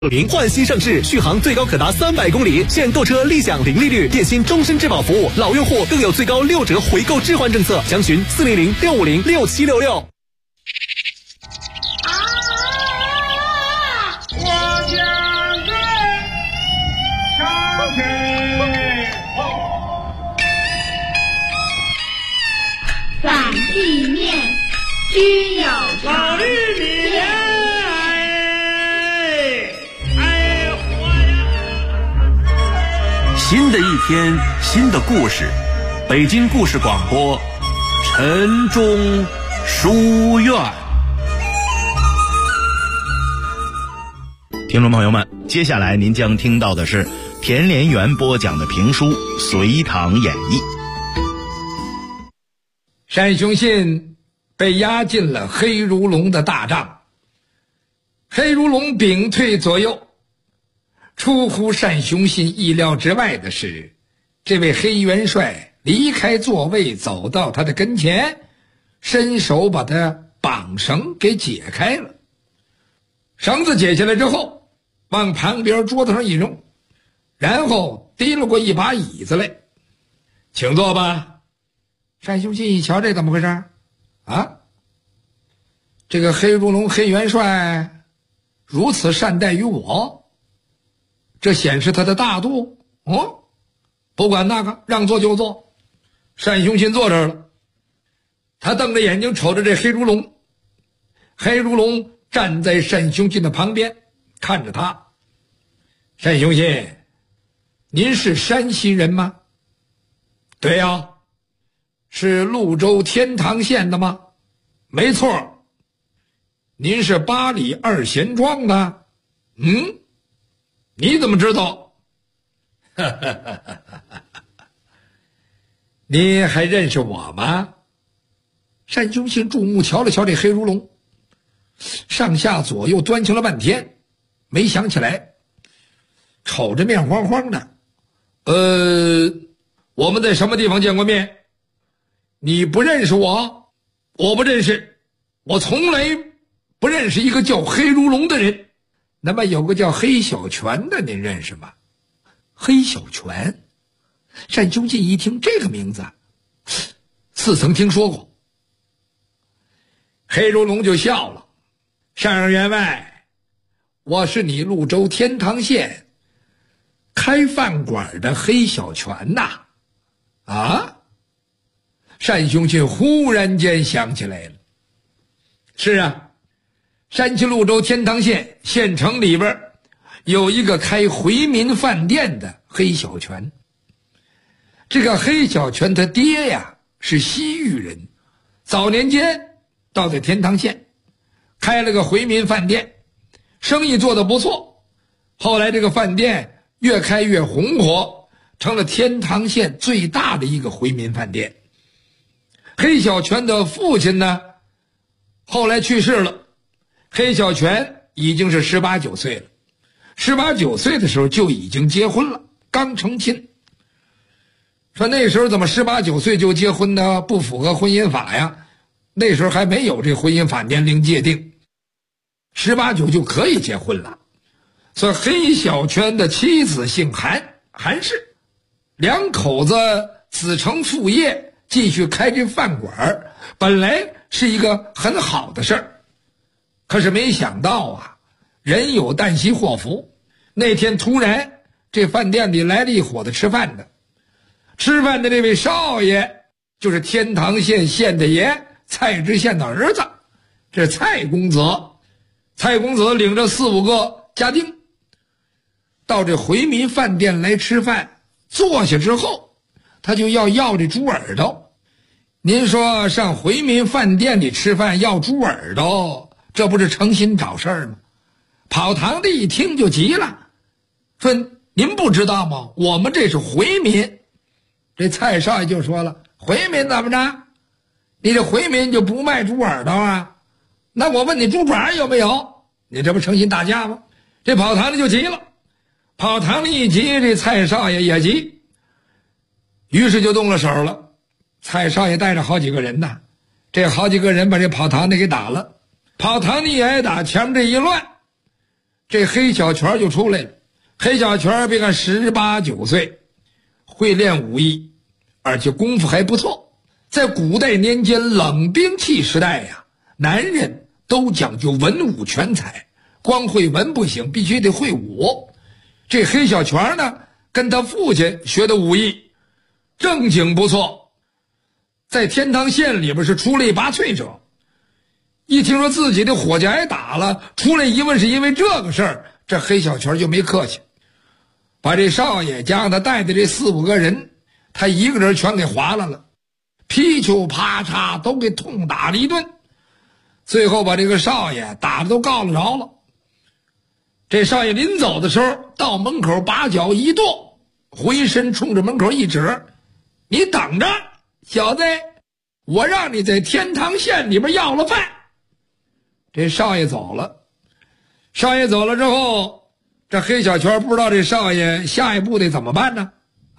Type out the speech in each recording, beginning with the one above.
焕新上市，续航最高可达300公里，现购车立享零利率，电信终身质保服务，老用户更有最高6折回购置换政策，详询400-650-6766。 我将军上阵， 反地面均有老常。 玉米哎活呀！ 新的一天，新的故事，北京故事广播，晨钟书院。听众朋友们，接下来您将听到的是田连元播讲的评书《隋唐演义》。 单雄信被押进了黑如龙的大帐，黑如龙屏退左右。出乎单雄信意料之外的是，这位黑元帅离开座位，走到他的跟前，伸手把他绑绳给解开了。绳子解下来之后，往旁边桌子上一扔，然后提了过一把椅子来，请坐吧。单雄信一瞧，这怎么回事啊？这个黑如龙黑元帅如此善待于我，这显示他的大度哦。不管那个，让座就坐。单雄信坐这儿了，他瞪着眼睛瞅着这黑如龙。黑如龙站在单雄信的旁边看着他。单雄信，您是山西人吗？对呀。是潞州天堂县的吗？没错。您是八里二贤庄的？你怎么知道？你还认识我吗？单雄信注目瞧了瞧这黑如龙，上下左右端详了半天，没想起来，瞅着面黄黄的。我们在什么地方见过面？你不认识我？我不认识，我从来不认识一个叫黑如龙的人。那么有个叫黑小泉的，您认识吗？黑小泉？单雄信一听这个名字，似曾听说过。黑如龙就笑了：上上员外，我是你潞州天堂县开饭馆的黑小泉呐。啊？单雄信忽然间想起来了，是啊，山西潞州天堂县县城里边有一个开回民饭店的黑小泉。这个黑小泉他爹呀是西域人，早年间到在天堂县开了个回民饭店，生意做得不错。后来这个饭店越开越红火，成了天堂县最大的一个回民饭店。黑小泉的父亲呢，后来去世了。黑小泉已经是18、19岁了，18、19岁的时候就已经结婚了，刚成亲。说那时候怎么18、19岁就结婚呢？不符合婚姻法呀。那时候还没有这婚姻法年龄界定，18、19就可以结婚了。所以黑小泉的妻子姓韩，韩氏，两口子子承父业，继续开这饭馆，本来是一个很好的事儿。可是没想到啊，人有旦夕祸福。那天突然这饭店里来了一伙子吃饭的这位少爷就是天堂县县的爷蔡知县的儿子，这是蔡公子。蔡公子领着4、5个家丁到这回民饭店来吃饭，坐下之后他就要这猪耳朵。您说上回民饭店里吃饭要猪耳朵，这不是诚心找事儿吗？跑堂的一听就急了，说您不知道吗？我们这是回民。这蔡少爷就说了，回民怎么着？你这回民就不卖猪耳朵啊？那我问你猪爪有没有？你这不诚心打架吗？这跑堂的就急了，跑堂的一急，这蔡少爷也急，于是就动了手了。蔡少爷带着好几个人呐，这好几个人把这跑堂的给打了。跑堂的一挨打，前面这一乱， 这黑小泉就出来了。黑小泉别看18、19岁，会练武艺，而且功夫还不错。在古代年间冷兵器时代呀，男人都讲究文武全才，光会文不行，必须得会武。这黑小泉呢，跟他父亲学的武艺正经不错，在天堂县里边是出类拔萃者。一听说自己的伙计挨打了，出来一问是因为这个事儿，这黑小泉就没客气，把这少爷加上他带的这4、5个人，他一个人全给划了，噼球啪嚓都给痛打了一顿，最后把这个少爷打得都告了着了。这少爷临走的时候，到门口把脚一跺，回身冲着门口一指：“你等着，小子，我让你在天堂县里边要了饭。”这少爷走了。少爷走了之后，这黑小泉不知道这少爷下一步得怎么办呢？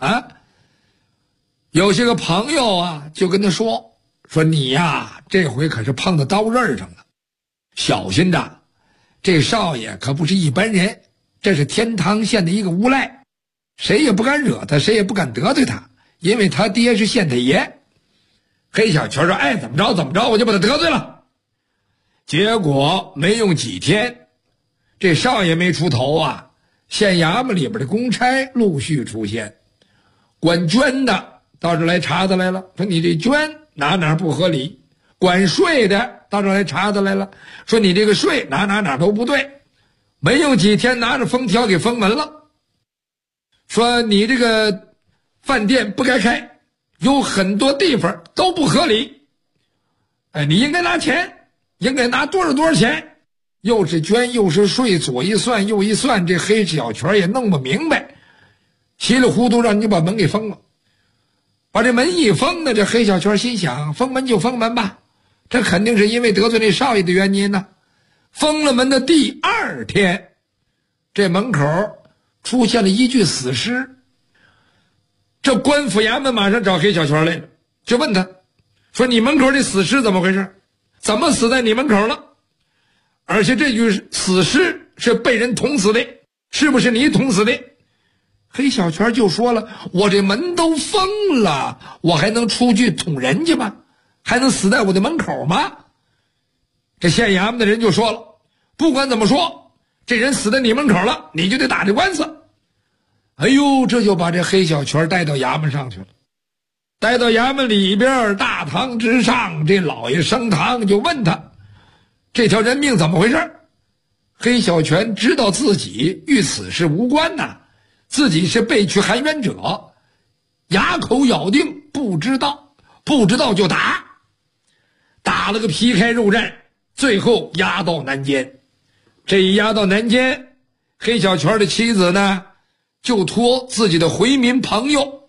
有些个朋友啊就跟他说你呀，这回可是碰到刀刃上了，小心着，这少爷可不是一般人，这是天堂县的一个无赖，谁也不敢惹他，谁也不敢得罪他，因为他爹是县太爷。黑小泉说：“哎，怎么着怎么着，我就把他得罪了。”结果没用几天，这少爷没出头啊，县衙门里边的公差陆续出现，管捐的到这来查他来了，说你这捐哪不合理；管税的到这来查他来了，说你这个税哪都不对。没用几天，拿着封条给封门了，说你这个饭店不该开，有很多地方都不合理，你应该拿钱，应该拿多少钱。又是捐又是税，左一算右一算，这黑小泉也弄不明白，稀里糊涂让你把门给封了。把这门一封呢，这黑小泉心想，封门就封门吧，这肯定是因为得罪那少爷的原因呢。封了门的第2天，这门口出现了一具死尸。这官府衙门马上找黑小泉来了，就问他说：“你门口这死尸怎么回事？怎么死在你门口了？而且这具死尸是被人捅死的，是不是你捅死的？”黑小泉就说了：“我这门都封了，我还能出去捅人家吗？还能死在我的门口吗？”这县衙门的人就说了：“不管怎么说，这人死在你门口了，你就得打这官司。”哎呦，这就把这黑小泉带到衙门上去了。带到衙门里边，大堂之上，这老爷升堂就问他：“这条人命怎么回事？”黑小泉知道自己与此事无关呐，自己是被屈含冤者，哑口咬定不知道就打，打了个皮开肉绽，最后押到南监。这一押到南监，黑小泉的妻子呢，就托自己的回民朋友，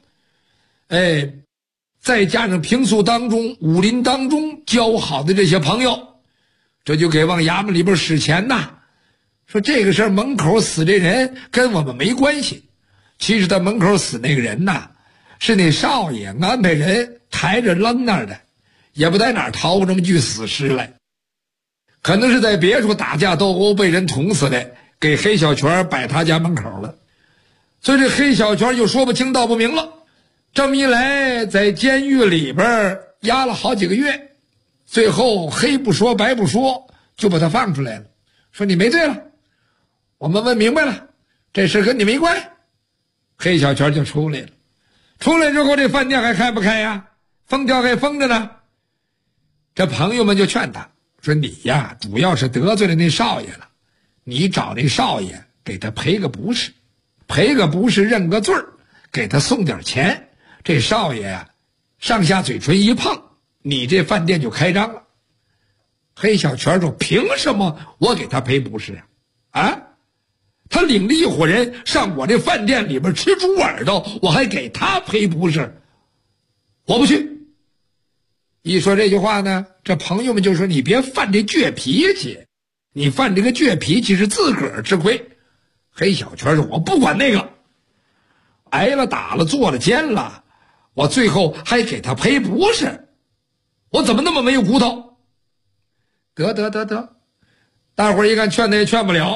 再加上平素当中武林当中交好的这些朋友，这就给往衙门里边使钱呐，说这个事儿门口死这人跟我们没关系，其实他门口死那个人呐，是那少爷安排人抬着扔那儿的，也不在哪儿掏出这么具死尸来，可能是在别处打架斗殴被人捅死的，给黑小泉摆他家门口了。所以这黑小泉就说不清道不明了。这么一来，在监狱里边压了好几个月，最后黑不说白不说就把他放出来了，说你没罪了，我们问明白了，这事跟你没关。黑小泉就出来了。出来之后，这饭店还开不开呀？封条还封着呢。这朋友们就劝他说：“你呀，主要是得罪了那少爷了，你找那少爷给他赔个不是，认个罪儿，给他送点钱。这少爷呀，上下嘴唇一碰，你这饭店就开张了。”黑小泉说：“凭什么我给他赔不是啊？他领了一伙人上我这饭店里边吃猪耳朵，我还给他赔不是？我不去。”一说这句话呢，这朋友们就说：“你别犯这倔脾气，你犯这个倔脾气是自个儿吃亏。”黑小泉说：“我不管那个，挨了打了坐了监了，我最后还给他赔不是，我怎么那么没有骨头？”得，大伙儿一看劝他也劝不了，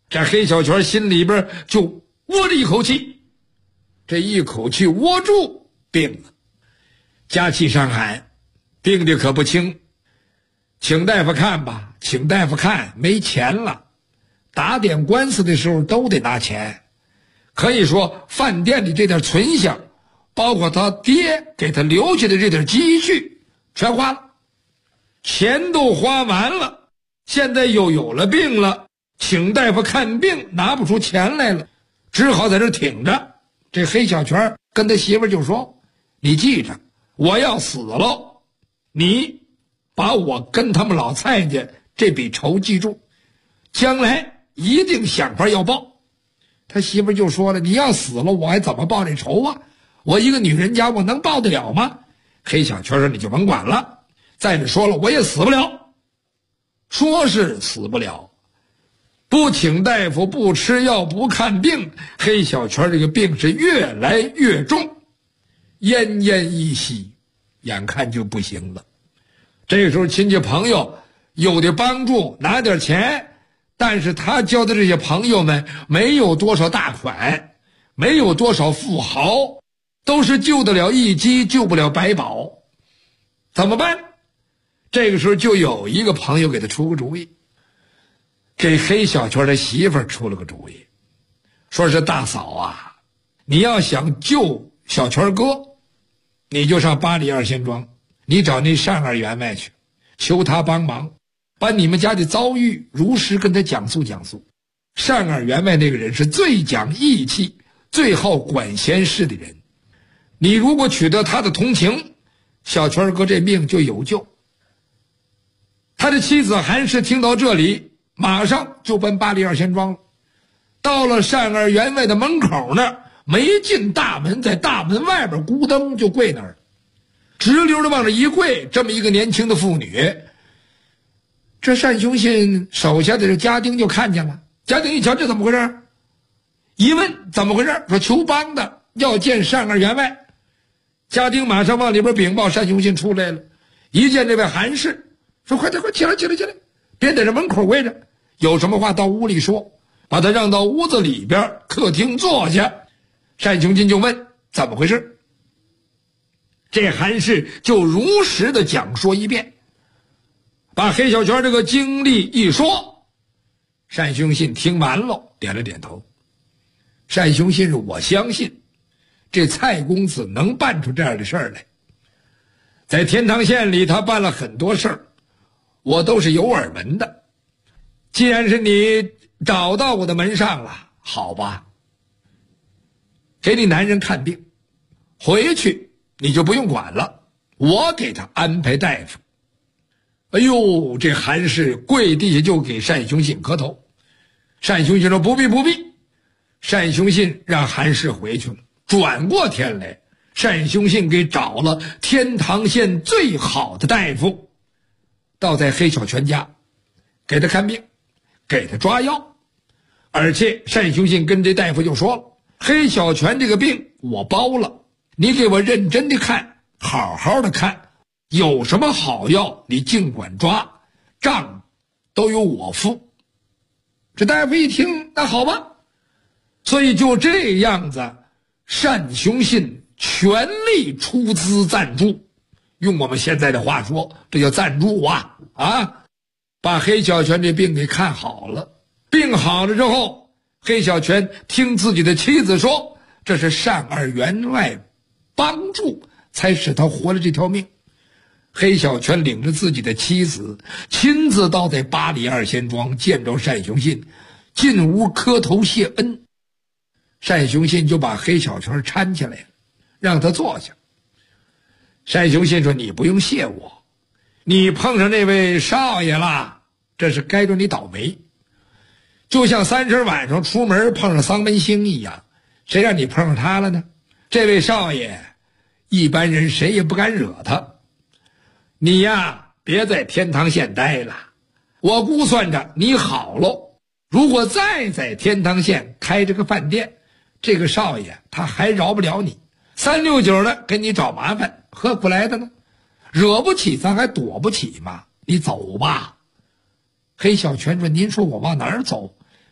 这黑小泉心里边就窝着一口气，这一口气窝住，病了。加气上喊，病的可不轻，请大夫看吧，请大夫看，没钱了。打点官司的时候都得拿钱，可以说饭店里这点存下，包括他爹给他留下的这点积蓄全花了，钱都花完了，现在又有了病了，请大夫看病拿不出钱来了，只好在这挺着。这黑小泉跟他媳妇就说，你记着，我要死了，你把我跟他们老蔡家这笔仇记住，将来一定想法要报。他媳妇就说了，你要死了我还怎么报这仇啊？我一个女人家我能报得了吗？黑小泉说，你就甭管了，再者说了我也死不了。说是死不了，不请大夫，不吃药，不看病，黑小泉这个病是越来越重，奄奄一息，眼看就不行了。这个时候亲戚朋友有的帮助拿点钱，但是他交的这些朋友们没有多少大款，没有多少富豪，都是救得了一鸡救不了百宝，怎么办？这个时候就有一个朋友给他出个主意，给黑小泉的媳妇儿出了个主意，说是大嫂啊，你要想救小泉哥，你就上八里二仙庄，你找那单二员外去，求他帮忙，把你们家的遭遇如实跟他讲述讲述。单二员外那个人是最讲义气，最好管闲事的人，你如果取得他的同情，小泉哥这命就有救。他的妻子韩氏听到这里，马上就奔八里二仙庄了。到了单二员外的门口那儿，没进大门，在大门外边咕噔就跪那儿，直溜的往这一跪。这么一个年轻的妇女，这单雄信手下的这家丁就看见了，家丁一瞧这怎么回事，一问怎么回事，说求帮的要见单二员外。家丁马上往里边禀报，单雄信出来了，一见这位韩氏，说快点快起来起来起来，别在这门口围着，有什么话到屋里说，把他让到屋子里边客厅坐下。单雄信就问怎么回事，这韩氏就如实的讲说一遍，把黑小泉这个经历一说。单雄信听完了点了点头。单雄信是我相信这蔡公子能办出这样的事儿来，在天堂县里他办了很多事儿，我都是有耳闻的。既然是你找到我的门上了，好吧，给你男人看病，回去你就不用管了，我给他安排大夫。哎呦，这韩氏跪地下就给单雄信磕头。单雄信说不必不必。单雄信让韩氏回去了。转过天来，单雄信给找了天堂县最好的大夫，到在黑小泉家，给他看病，给他抓药。而且单雄信跟这大夫就说了，黑小泉这个病我包了，你给我认真的看，好好的看，有什么好药你尽管抓，账都由我付。这大夫一听，那好吧，所以就这样子，单雄信全力出资赞助，用我们现在的话说，这叫赞助啊，把黑小泉这病给看好了。病好了之后，黑小泉听自己的妻子说，这是单二员外帮助才使他活了这条命。黑小泉领着自己的妻子亲自到在八里二仙庄见着单雄信，进屋磕头谢恩。单雄信就把黑小泉搀起来了，让他坐下。单雄信说，你不用谢我，你碰上那位少爷了，这是该着你倒霉，就像30晚上出门碰上丧门星一样，谁让你碰上他了呢？这位少爷一般人谁也不敢惹他，你呀别在天堂县待了，我估算着你好了，如果再在天堂县开这个饭店，这个少爷他还饶不了你，369的给你找麻烦，何苦来的呢？惹不起咱还躲不起吗？你走吧。黑小泉说，您说我往哪儿走？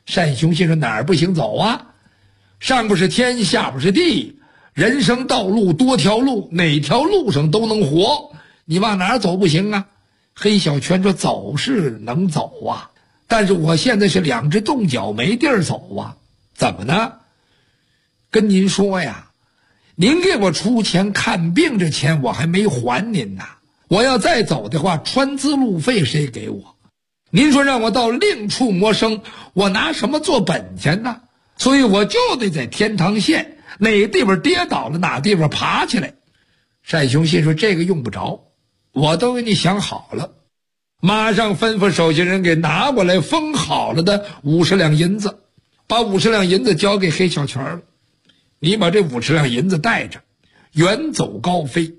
单雄信说哪儿不行走啊？上不是天，下不是地，人生道路多条路，哪条路上都能活，你往哪儿走不行啊？黑小泉说走是能走啊，但是我现在是两只冻脚没地儿走啊。怎么呢？跟您说呀，您给我出钱看病这钱我还没还您呢，我要再走的话，穿资路费谁给我？您说让我到另处谋生，我拿什么做本钱呢？所以我就得在天堂县哪地方跌倒了哪地方爬起来。单雄信说这个用不着，我都给你想好了，马上吩咐手下人给拿过来封好了的50两银子，把50两银子交给黑小泉了。你把这50两银子带着，远走高飞。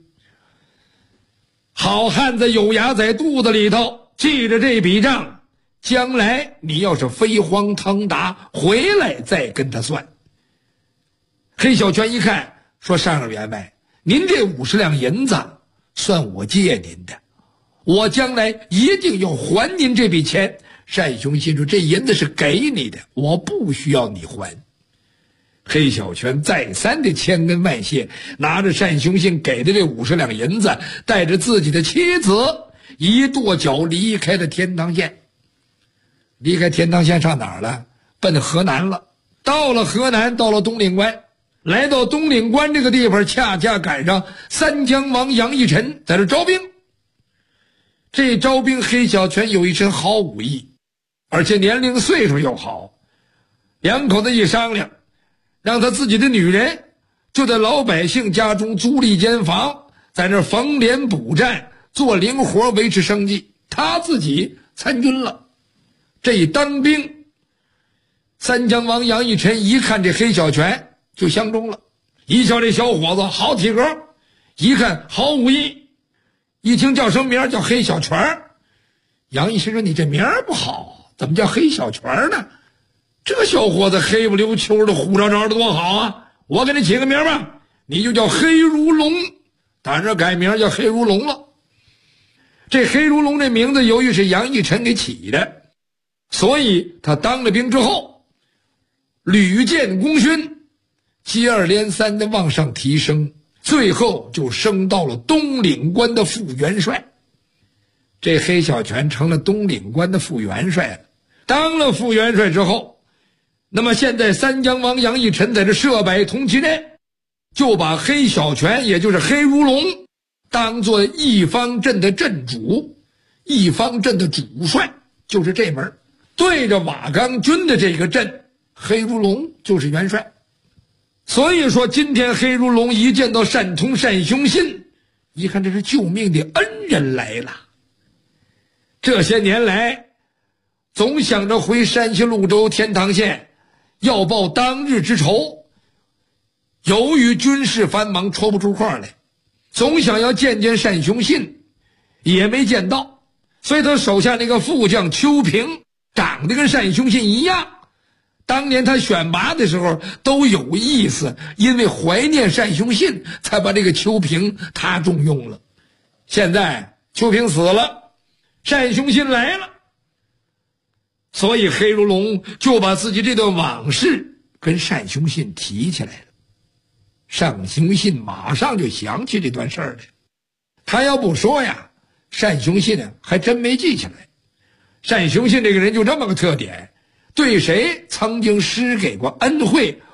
好汉子有牙在肚子里头，记着这笔账，将来你要是飞黄腾达回来再跟他算。黑小泉一看说上上员外，您这50两银子算我借您的，我将来一定要还您这笔钱。单雄信说这银子是给你的，我不需要你还。黑小泉再三的千恩万谢，拿着单雄信给的这50两银子，带着自己的妻子一跺脚离开了天堂县。离开天堂县上哪儿了？奔河南了。到了河南，到了东岭关，来到东岭关这个地方，恰恰赶上三江王杨义臣在这招兵。这招兵黑小泉有一身好武艺，而且年龄岁数又好，两口子一商量，让他自己的女人就在老百姓家中租了一间房，在那缝帘补战，做零活维持生计，他自己参军了。这一当兵，三江王杨义臣一看这黑小泉就相中了，一瞧这小伙子好体格，一看好武艺，一听叫什么名叫黑小泉。杨义臣说你这名不好，怎么叫黑小泉呢？这小伙子黑不溜秋的虎着着的多好啊，我给你起个名吧，你就叫黑如龙。当然改名叫黑如龙了。这黑如龙这名字由于是杨义臣给起的，所以他当了兵之后屡建功勋，接二连三的往上提升，最后就升到了东岭关的副元帅。这黑小泉成了东岭关的副元帅了。当了副元帅之后，那么现在三江王杨义臣在这设摆同期内，就把黑小泉也就是黑如龙当作一方阵的阵主，一方阵的主帅，就是这门。对着瓦岗军的这个阵，黑如龙就是元帅。所以说今天黑如龙一见到单通单雄信，一看这是救命的恩人来了。这些年来总想着回山西潞州天堂县要报当日之仇，由于军事繁忙抽不出空来，总想要见见单雄信，也没见到。所以他手下那个副将邱平长得跟单雄信一样，当年他选拔的时候都有意思，因为怀念单雄信才把这个邱平他重用了。现在邱平死了，单雄信来了，所以黑如龙就把自己这段往事跟单雄信提起来了。单雄信马上就想起这段事儿来，他要不说呀，单雄信呢还真没记起来。单雄信这个人就这么个特点，对谁曾经施给过恩惠